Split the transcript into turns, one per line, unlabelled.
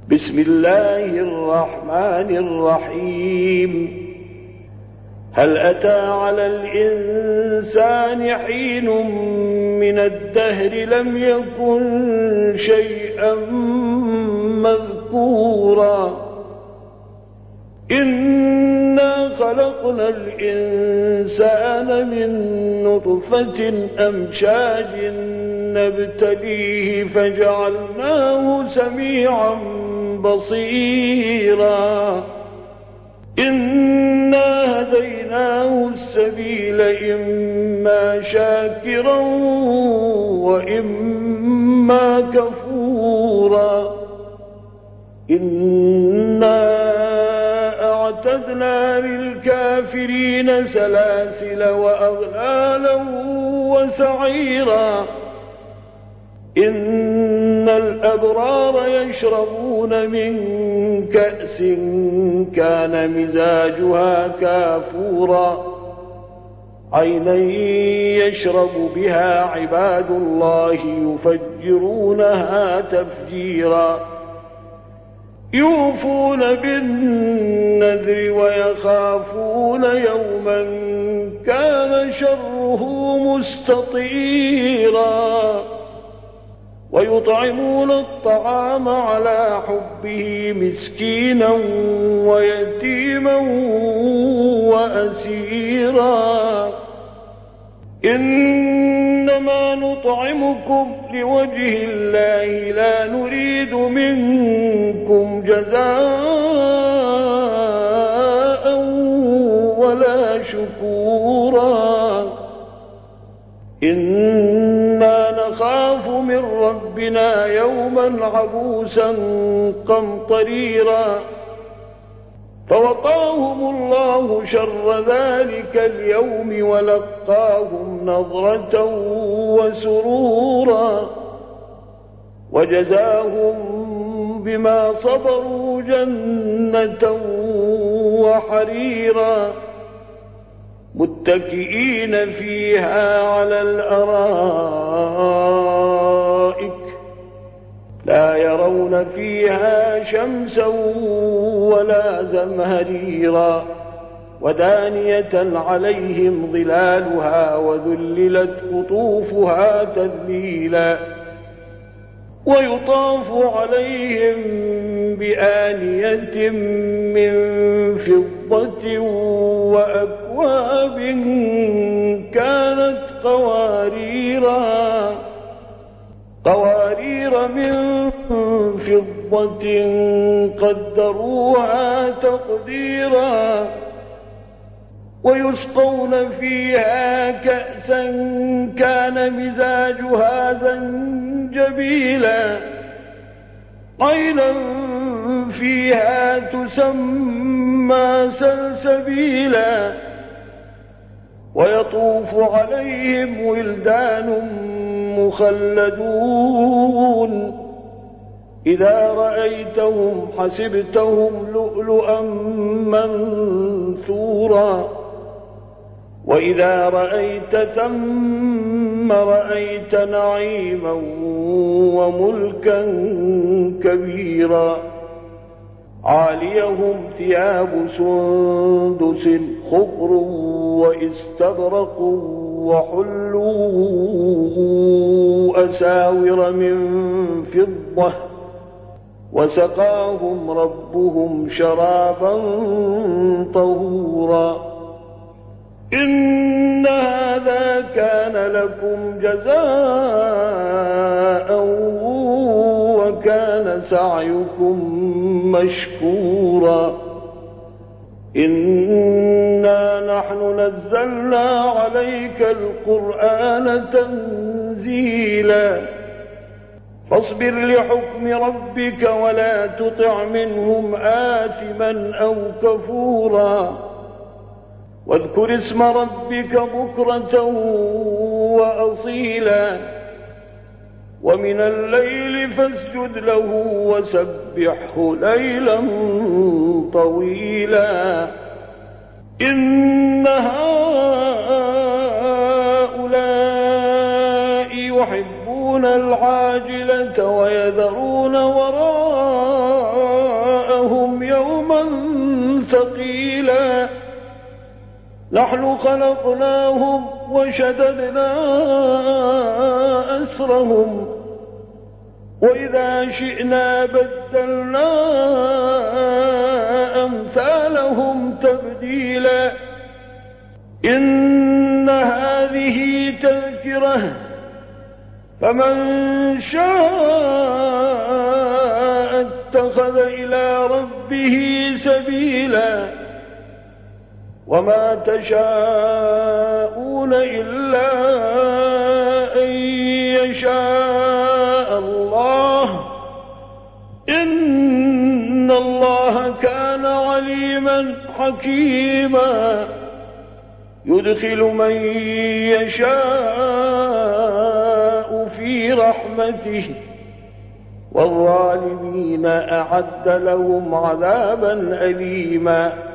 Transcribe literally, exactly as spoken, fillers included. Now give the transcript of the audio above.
بسم الله الرحمن الرحيم. هل أتى على الإنسان حين من الدهر لم يكن شيئا مذكورا إنا خلقنا الإنسان من نطفة أمشاج نبتليه فجعلناه سميعا بصيرا إنا هديناه السبيل إما شاكرا وإما كفورا إنا أعتدنا للكافرين سلاسل وأغلالا وسعيرا إن الأبرار يشربون من كأس كان مزاجها كافورا عينا يشرب بها عباد الله يفجرونها تفجيرا يوفون بالنذر ويخافون يوما كان شره مستطيرا ويطعمون الطعام على حبه مسكينا ويتيما وأسيرا إنما نطعمكم لوجه الله لا نريد منكم جزاء ولا شكورا إنا نخاف من ربنا يوما عبوسا قمطريرا فوقاهم الله شر ذلك اليوم ولقاهم نضرة وسرورا وجزاهم بما صبروا جنة وحريرا متكئين فيها على الأرائك لا يرون فيها شمسا ولا زمهريرا ودانية عليهم ظلالها وذللت قطوفها تذليلا ويطاف عليهم بآنية من فضة وأكواب كانت قواريرا قوارير من فضة قدروها تقديرا ويسقون فيها كأسا كان مزاجها زنجبيلا عينا فيها تسمى سلسبيلا ويطوف عليهم ولدان مخلدون إذا رأيتهم حسبتهم لؤلؤا منثورا وإذا رأيت ثم رأيت نعيما وملكا كبيرا عاليهم ثياب سندس خضر واستبرق وحلوا أساور من فضة وسقاهم ربهم شرابا طهورا إن هذا كان لكم جزاء وكان سعيكم مشكورا إنا نحن نزلنا عليك القرآن تنزيلا فاصبر لحكم ربك ولا تطع منهم آثما أو كفورا واذكر اسم ربك بكرة وأصيلا ومن الليل فاسجد له وسبحه ليلا طويلا إن هؤلاء يحبون العاجلة ويذرون وراءهم ثقيلا نحن خلقناهم وشددنا أسرهم وإذا شئنا بدلنا أمثالهم تبديلا إن هذه تذكرة فمن شاء اتخذ إلى ربه سبيلا وما تشاءون إلا أن يشاء الله إن الله كان عليما حكيما يدخل من يشاء في رحمته والظالمين أعد لهم عذابا أليما